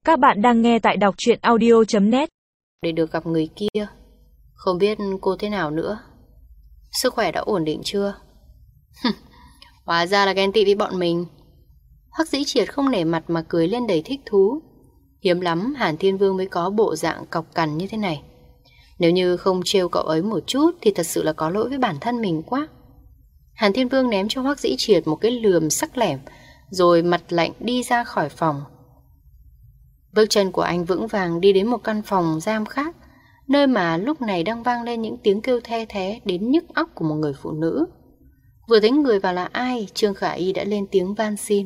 Các bạn đang nghe tại đọc truyện audio.net. Để được gặp người kia. Không biết cô thế nào nữa. Sức khỏe đã ổn định chưa? Hóa ra là ghen tị với bọn mình. Hoắc Dĩ Triệt không nể mặt mà cười lên đầy thích thú. Hiếm lắm Hàn Thiên Vương mới có bộ dạng cọc cằn như thế này. Nếu như không trêu cậu ấy một chút thì thật sự là có lỗi với bản thân mình quá. Hàn Thiên Vương ném cho Hoắc Dĩ Triệt một cái lườm sắc lẻm, rồi mặt lạnh đi ra khỏi phòng. Bước chân của anh vững vàng đi đến một căn phòng giam khác, nơi mà lúc này đang vang lên những tiếng kêu the thé đến nhức óc của một người phụ nữ. Vừa thấy người vào là ai, Trương Khả Y đã lên tiếng van xin.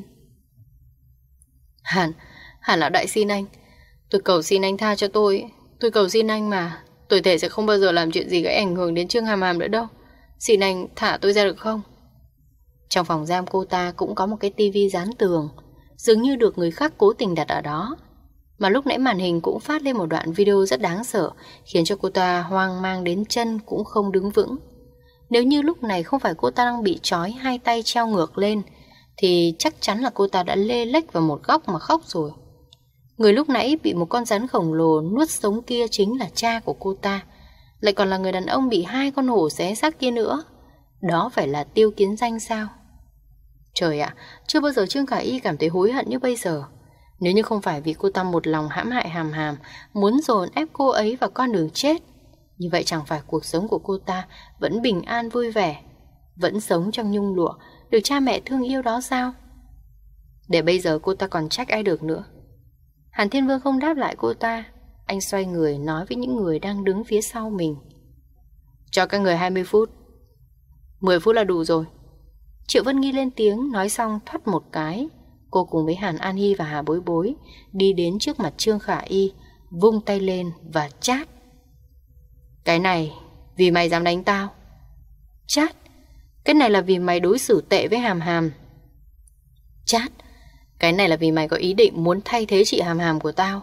Hàn lão đại xin anh. Tôi cầu xin anh tha cho tôi cầu xin anh mà. Tôi thể sẽ không bao giờ làm chuyện gì gây ảnh hưởng đến Trương Hàm Hàm nữa đâu. Xin anh thả tôi ra được không? Trong phòng giam cô ta cũng có một cái tivi dán tường, dường như được người khác cố tình đặt ở đó. Mà lúc nãy màn hình cũng phát lên một đoạn video rất đáng sợ, khiến cho cô ta hoang mang đến chân cũng không đứng vững. Nếu như lúc này không phải cô ta đang bị trói hai tay treo ngược lên, thì chắc chắn là cô ta đã lê lếch vào một góc mà khóc rồi. Người lúc nãy bị một con rắn khổng lồ nuốt sống kia chính là cha của cô ta, lại còn là người đàn ông bị hai con hổ xé xác kia nữa. Đó phải là Tiêu Kiến Danh sao? Trời ạ, chưa bao giờ Trương Khả Y cảm thấy hối hận như bây giờ. Nếu như không phải vì cô ta một lòng hãm hại Hàm Hàm, muốn dồn ép cô ấy vào con đường chết, như vậy chẳng phải cuộc sống của cô ta vẫn bình an vui vẻ, vẫn sống trong nhung lụa, được cha mẹ thương yêu đó sao? Để bây giờ cô ta còn trách ai được nữa. Hàn Thiên Vương không đáp lại cô ta. Anh xoay người nói với những người đang đứng phía sau mình. Cho các người 20 phút. 10 phút là đủ rồi. Triệu Vân Nghi lên tiếng, nói xong thoát một cái. Cô cùng với Hàn An Hy và Hà Bối Bối đi đến trước mặt Trương Khả Y, vung tay lên và chát. Cái này vì mày dám đánh tao. Chát. Cái này là vì mày đối xử tệ với Hàm Hàm. Chát. Cái này là vì mày có ý định muốn thay thế chị Hàm Hàm của tao.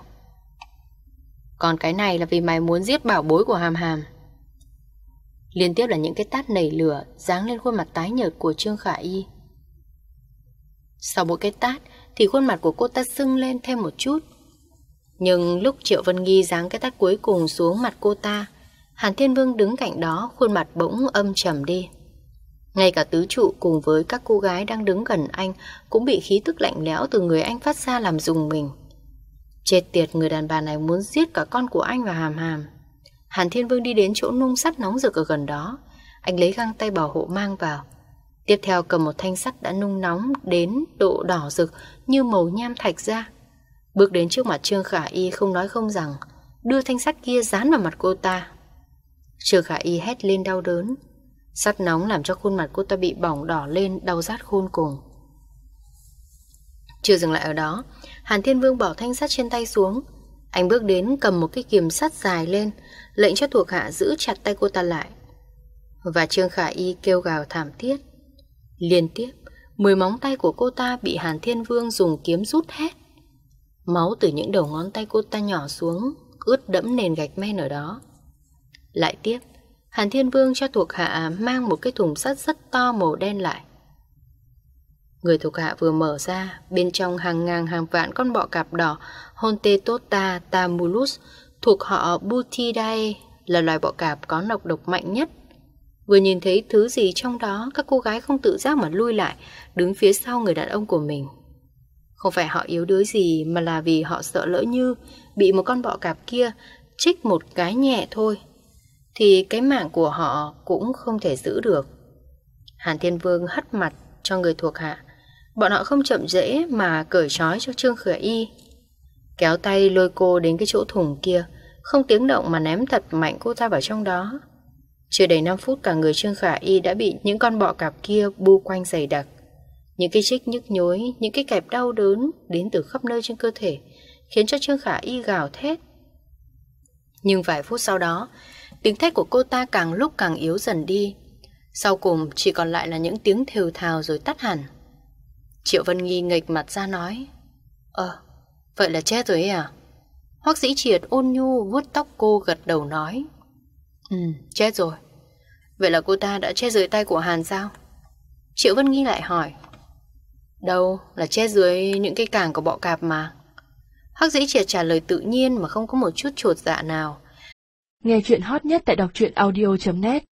Còn cái này là vì mày muốn giết bảo bối của Hàm Hàm. Liên tiếp là những cái tát nảy lửa giáng lên khuôn mặt tái nhợt của Trương Khả Y. Sau mỗi cái tát thì khuôn mặt của cô ta sưng lên thêm một chút. Nhưng lúc Triệu Vân Nghi giáng cái tát cuối cùng xuống mặt cô ta, Hàn Thiên Vương đứng cạnh đó, khuôn mặt bỗng âm trầm đi. Ngay cả tứ trụ cùng với các cô gái đang đứng gần anh cũng bị khí tức lạnh lẽo từ người anh phát ra làm rùng mình. Chết tiệt, người đàn bà này muốn giết cả con của anh và Hàm Hàm. Hàn Thiên Vương đi đến chỗ nung sắt nóng rực ở gần đó. Anh lấy găng tay bảo hộ mang vào. Tiếp theo cầm một thanh sắt đã nung nóng đến độ đỏ rực như màu nham thạch ra. Bước đến trước mặt Trương Khả Y không nói không rằng, đưa thanh sắt kia dán vào mặt cô ta. Trương Khả Y hét lên đau đớn. Sắt nóng làm cho khuôn mặt cô ta bị bỏng đỏ lên, đau rát khôn cùng. Chưa dừng lại ở đó, Hàn Thiên Vương bỏ thanh sắt trên tay xuống. Anh bước đến cầm một cái kìm sắt dài lên, lệnh cho thuộc hạ giữ chặt tay cô ta lại. Và Trương Khả Y kêu gào thảm thiết. Liên tiếp 10 móng tay của cô ta bị Hàn Thiên Vương dùng kiếm rút hết. Máu từ những đầu ngón tay cô ta nhỏ xuống, ướt đẫm nền gạch men ở đó. Lại tiếp, Hàn Thiên Vương cho thuộc hạ mang một cái thùng sắt rất to màu đen lại. Người thuộc hạ vừa mở ra, bên trong hàng ngàn hàng vạn con bọ cạp đỏ Hontetota tamulus thuộc họ Buthidae, là loài bọ cạp có nọc độc mạnh nhất. Vừa nhìn thấy thứ gì trong đó, các cô gái không tự giác mà lui lại, đứng phía sau người đàn ông của mình. Không phải họ yếu đuối gì, mà là vì họ sợ lỡ như bị một con bọ cạp kia chích một cái nhẹ thôi, thì cái mạng của họ cũng không thể giữ được. Hàn Thiên Vương hất mặt cho người thuộc hạ. Bọn họ không chậm trễ mà cởi trói cho Trương Khả Y, kéo tay lôi cô đến cái chỗ thùng kia, không tiếng động mà ném thật mạnh cô ta vào trong đó. Chưa đầy 5 phút cả người Trương Khả Y đã bị những con bọ cạp kia bu quanh dày đặc. Những cái chích nhức nhối, những cái kẹp đau đớn đến từ khắp nơi trên cơ thể, khiến cho Trương Khả Y gào thét. Nhưng vài phút sau đó, tiếng thét của cô ta càng lúc càng yếu dần đi. Sau cùng chỉ còn lại là những tiếng thều thào rồi tắt hẳn. Triệu Vân Nghi nghệch mặt ra nói, vậy là chết rồi ấy à? Hoắc Dĩ Triệt ôn nhu vuốt tóc cô, gật đầu nói, chết rồi. Vậy là cô ta đã chết dưới tay của Hàn sao? Triệu Vân Nghi lại hỏi. Đâu, là chết dưới những cái càng của bọ cạp mà. Hắc Dĩ Triệt trả lời tự nhiên mà không có một chút chột dạ nào. Nghe chuyện hot nhất tại đọc truyện audio.net